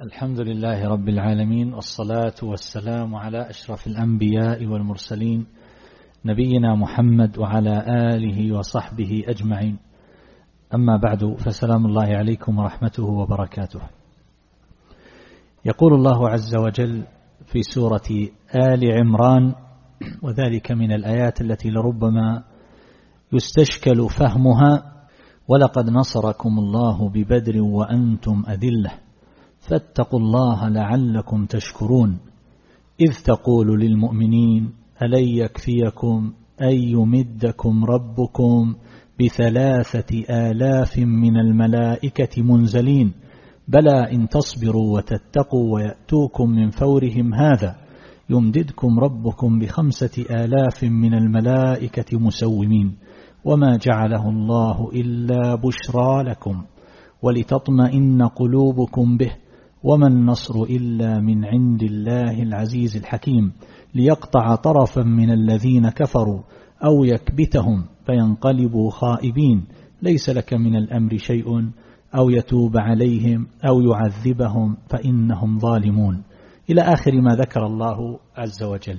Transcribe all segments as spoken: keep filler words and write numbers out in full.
الحمد لله رب العالمين، والصلاة والسلام على أشرف الأنبياء والمرسلين نبينا محمد وعلى آله وصحبه أجمعين. أما بعد، فسلام الله عليكم ورحمته وبركاته. يقول الله عز وجل في سورة آل عمران، وذلك من الآيات التي لربما يستشكل فهمها: ولقد نصركم الله ببدر وأنتم أذلة فاتقوا الله لعلكم تشكرون إذ تقول للمؤمنين ألن يكفيكم أن يمدكم ربكم بثلاثة آلاف من الملائكة منزلين بلى إن تصبروا وتتقوا ويأتوكم من فورهم هذا يمددكم ربكم بخمسة آلاف من الملائكة مسومين وما جعله الله إلا بشرى لكم ولتطمئن قلوبكم به وما النصر إلا من عند الله العزيز الحكيم ليقطع طرفا من الذين كفروا أو يكبتهم فينقلبوا خائبين ليس لك من الأمر شيء أو يتوب عليهم أو يعذبهم فإنهم ظالمون، إلى آخر ما ذكر الله عز وجل.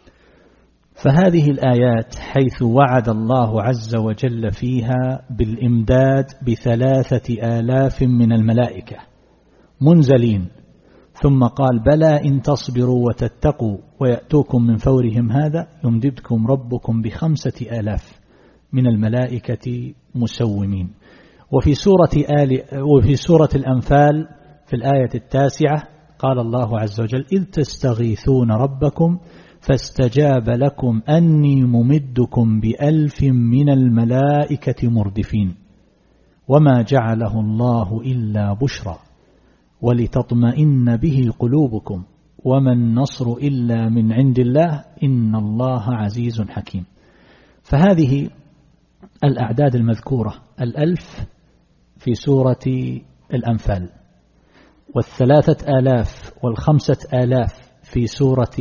فهذه الآيات حيث وعد الله عز وجل فيها بالإمداد بثلاثة آلاف من الملائكة منزلين، ثم قال بلى إن تصبروا وتتقوا ويأتوكم من فورهم هذا يمددكم ربكم بخمسة آلاف من الملائكة مسومين. وفي سورة آل وفي سورة الأنفال في الآية التاسعة قال الله عز وجل إذ تستغيثون ربكم فاستجاب لكم أني ممدكم بألف من الملائكة مردفين وما جعله الله إلا بشرى ولتطمئن به قلوبكم وما النصر إلا من عند الله إن الله عزيز حكيم. فهذه الأعداد المذكورة الألف في سورة الأنفال، والثلاثة آلاف والخمسة آلاف في سورة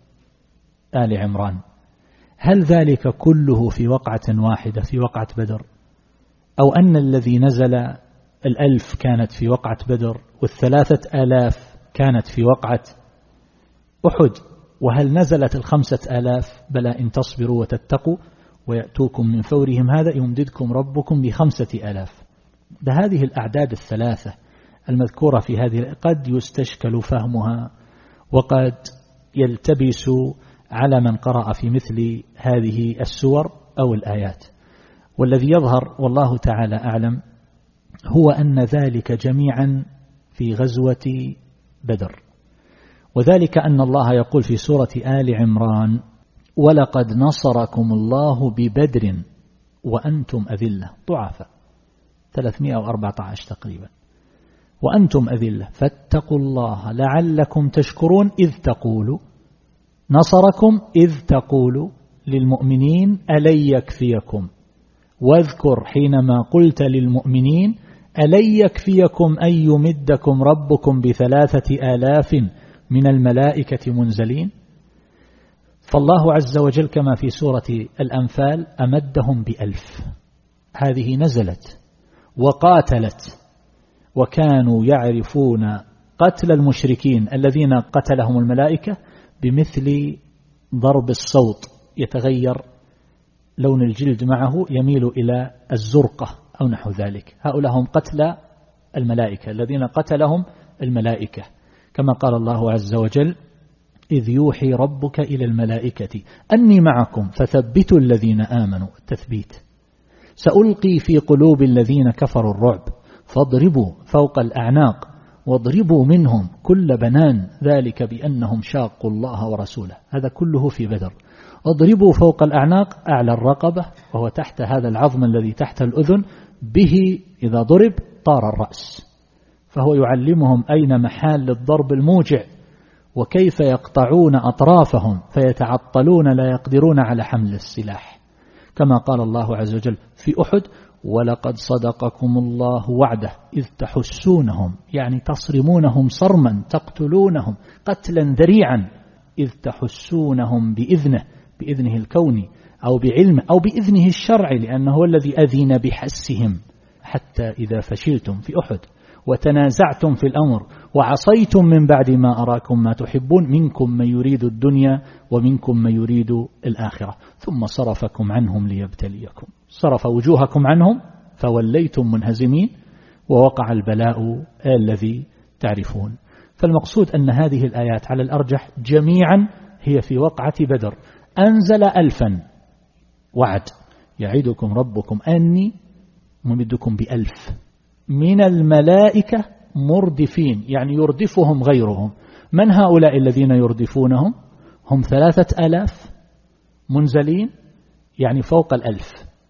آل عمران، هل ذلك كله في وقعة واحدة في وقعة بدر، أو أن الذي نزل الألف كانت في وقعة بدر والثلاثة آلاف كانت في وقعة أحد؟ وهل نزلت الخمسة آلاف بلى إن تصبروا وتتقوا ويأتوكم من فورهم هذا يمددكم ربكم بخمسة آلاف؟ بهذه الأعداد الثلاثة المذكورة في هذه قد يستشكل فهمها وقد يلتبس على من قرأ في مثل هذه السور أو الآيات. والذي يظهر والله تعالى أعلم هو أن ذلك جميعا في غزوة بدر، وذلك أن الله يقول في سورة آل عمران ولقد نصركم الله ببدر وأنتم أذلة، ضعفاء ثلاثمائة وأربعة عشر تقريبا، وأنتم أذلة فاتقوا الله لعلكم تشكرون إذ تقولوا نصركم إذ تقولوا للمؤمنين ألن يكفيكم، واذكر حينما قلت للمؤمنين ألن يكفيكم أن يمدكم ربكم بثلاثة آلاف من الملائكة منزلين. فالله عز وجل كما في سورة الأنفال أمدهم بألف، هذه نزلت وقاتلت وكانوا يعرفون قتل المشركين الذين قتلهم الملائكة بمثل ضرب الصوت، يتغير لون الجلد معه يميل إلى الزرقة أو نحو ذلك. هؤلاء هم قتل الملائكة الذين قتلهم الملائكة، كما قال الله عز وجل إذ يوحي ربك إلى الملائكة أني معكم فثبتوا الذين آمنوا، التثبيت، سألقي في قلوب الذين كفروا الرعب فاضربوا فوق الأعناق واضربوا منهم كل بنان ذلك بأنهم شاقوا الله ورسوله، هذا كله في بدر. اضربوا فوق الأعناق أعلى الرقبة وهو تحت هذا العظم الذي تحت الأذن، به إذا ضرب طار الرأس، فهو يعلمهم أين محال للضرب الموجع وكيف يقطعون أطرافهم فيتعطلون لا يقدرون على حمل السلاح، كما قال الله عز وجل في أحد ولقد صدقكم الله وعده إذ تحسونهم، يعني تصرمونهم صرما تقتلونهم قتلا ذريعا، إذ تحسونهم بإذنه، بإذنه الكوني أو بعلمه أو بإذنه الشرعي لأنه هو الذي أذن بحسهم حتى إذا فشلتم في أحد وتنازعتم في الأمر وعصيتم من بعد ما أراكم ما تحبون منكم من يريد الدنيا ومنكم من يريد الآخرة ثم صرفكم عنهم ليبتليكم. صرف وجوهكم عنهم فوليتم منهزمين ووقع البلاء الذي تعرفون. فالمقصود أن هذه الآيات على الأرجح جميعا هي في وقعة بدر. أنزل ألفا وعد يعدكم ربكم أني ممدكم بألف من الملائكة مردفين، يعني يردفهم غيرهم. من هؤلاء الذين يردفونهم؟ هم ثلاثة ألاف منزلين، يعني فوق الألف.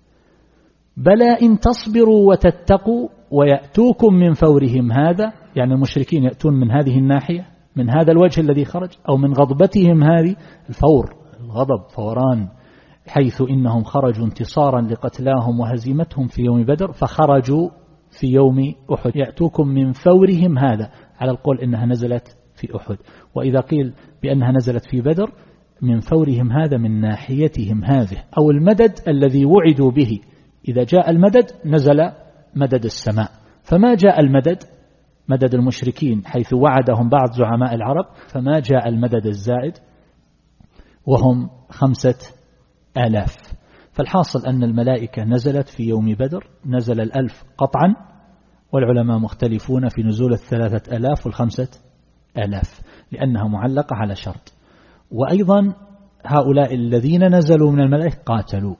بلى إن تصبروا وتتقوا ويأتوكم من فورهم هذا، يعني المشركين يأتون من هذه الناحية من هذا الوجه الذي خرج، أو من غضبتهم هذه الفور الغضب فوران، حيث إنهم خرجوا انتصارا لقتلاهم وهزيمتهم في يوم بدر فخرجوا في يوم أحد. يأتوكم من فورهم هذا على القول إنها نزلت في أحد، وإذا قيل بأنها نزلت في بدر من فورهم هذا من ناحيتهم هذه، أو المدد الذي وعدوا به. إذا جاء المدد نزل مدد السماء، فما جاء المدد مدد المشركين حيث وعدهم بعض زعماء العرب، فما جاء المدد الزائد وهم خمسة آلاف. فالحاصل أن الملائكة نزلت في يوم بدر، نزل الألف قطعا، والعلماء مختلفون في نزول الثلاثة آلاف والخمسة آلاف لأنها معلقة على شرط. وأيضا هؤلاء الذين نزلوا من الملائكة قاتلوا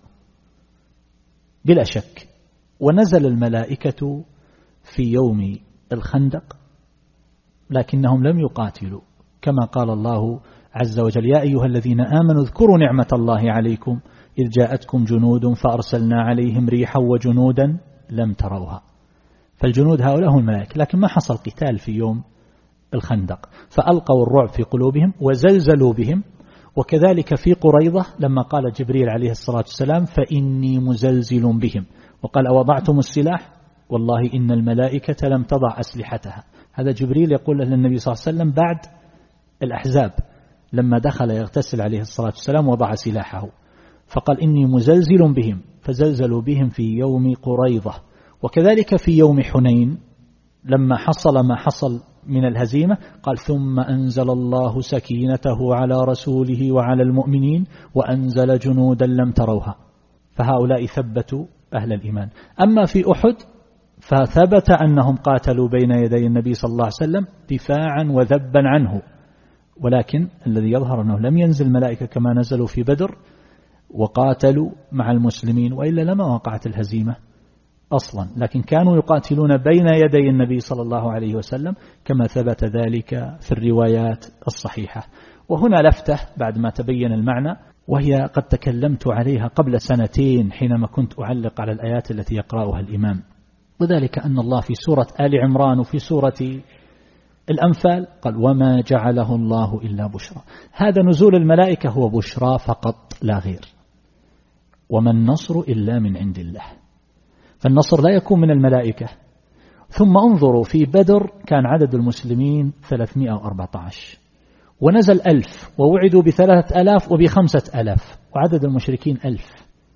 بلا شك، ونزل الملائكة في يوم الخندق لكنهم لم يقاتلوا، كما قال الله عز وجل: يا أيها الذين آمنوا اذكروا نعمة الله عليكم إذ جاءتكم جنود فأرسلنا عليهم ريحا وجنودا لم تروها. فالجنود هؤلاء هم الملائكة، لكن ما حصل قتال في يوم الخندق، فألقوا الرعب في قلوبهم وزلزلوا بهم. وكذلك في قريظة لما قال جبريل عليه الصلاة والسلام: فإني مزلزل بهم، وقال: أوضعتم السلاح؟ والله إن الملائكة لم تضع أسلحتها. هذا جبريل يقول للنبي صلى الله عليه وسلم بعد الأحزاب لما دخل يغتسل عليه الصلاة والسلام وضع سلاحه، فقال: إني مزلزل بهم، فزلزلوا بهم في يوم قريظة. وكذلك في يوم حنين لما حصل ما حصل من الهزيمة قال: ثم أنزل الله سكينته على رسوله وعلى المؤمنين وأنزل جنودا لم تروها. فهؤلاء ثبتوا أهل الإيمان. أما في أحد فثبت أنهم قاتلوا بين يدي النبي صلى الله عليه وسلم دفاعا وذبا عنه، ولكن الذي يظهر أنه لم ينزل ملائكة كما نزلوا في بدر وقاتلوا مع المسلمين، وإلا لما وقعت الهزيمة أصلا، لكن كانوا يقاتلون بين يدي النبي صلى الله عليه وسلم كما ثبت ذلك في الروايات الصحيحة. وهنا لفتة بعد ما تبين المعنى، وهي قد تكلمت عليها قبل سنتين حينما كنت أعلق على الآيات التي يقرأها الإمام، وذلك أن الله في سورة آل عمران وفي سورة الأنفال قال: وما جعله الله إلا بشرى. هذا نزول الملائكة هو بشرى فقط لا غير، وما النصر إلا من عند الله. فالنصر لا يكون من الملائكة. ثم انظروا في بدر كان عدد المسلمين ثلاثمائة وأربعة عشر، ونزل ألف، ووعدوا بثلاثة ألاف وبخمسة ألاف، وعدد المشركين ألف.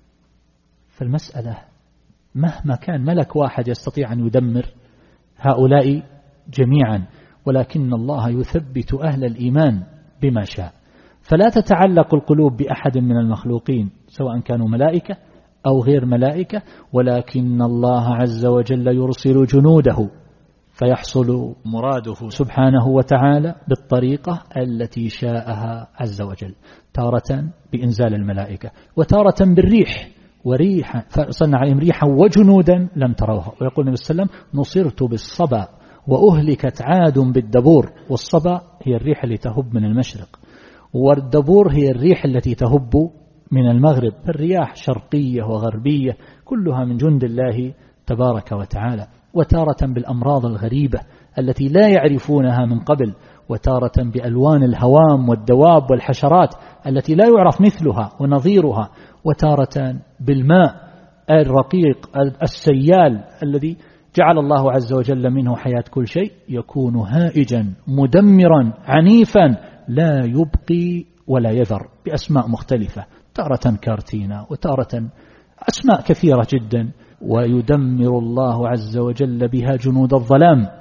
فالمسألة مهما كان ملك واحد يستطيع أن يدمر هؤلاء جميعا، ولكن الله يثبت أهل الإيمان بما شاء. فلا تتعلق القلوب بأحد من المخلوقين سواء كانوا ملائكة أو غير ملائكة، ولكن الله عز وجل يرسل جنوده فيحصل مراده سبحانه وتعالى بالطريقة التي شاءها عز وجل، تارة بإنزال الملائكة وتارة بالريح، وريحا فأرسلنا عليهم ريحا وجنودا لم تروها. ويقول النبي صلى الله عليه وسلم: نصرت بالصبا وأهلكت عاد بالدبور. والصبا هي الريح التي تهب من المشرق، والدبور هي الريح التي تهب من المغرب. الرياح شرقية وغربية كلها من جند الله تبارك وتعالى. وتارة بالأمراض الغريبة التي لا يعرفونها من قبل، وتارة بألوان الهوام والدواب والحشرات التي لا يعرف مثلها ونظيرها، وتارة بالماء الرقيق السيال الذي جعل الله عز وجل منه حياة كل شيء، يكون هائجا مدمرا عنيفا لا يبقي ولا يذر، بأسماء مختلفة، تارة كارتينا وتارة أسماء كثيرة جدا. ويدمر الله عز وجل بها جنود الظلام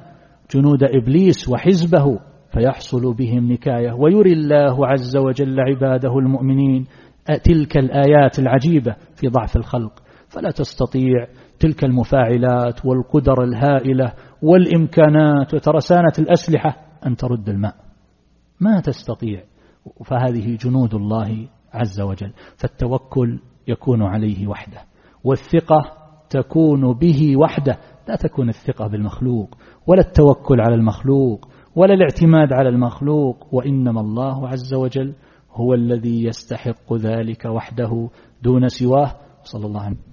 جنود إبليس وحزبه فيحصل بهم نكاية، ويري الله عز وجل عباده المؤمنين تلك الآيات العجيبة في ضعف الخلق، فلا تستطيع تلك المفاعلات والقدر الهائلة والإمكانات وترسانة الأسلحة أن ترد الماء، ما تستطيع. فهذه جنود الله عز وجل. فالتوكل يكون عليه وحده، والثقة تكون به وحده، لا تكون الثقة بالمخلوق ولا التوكل على المخلوق ولا الاعتماد على المخلوق، وإنما الله عز وجل هو الذي يستحق ذلك وحده دون سواه. صلى الله عليه وسلم.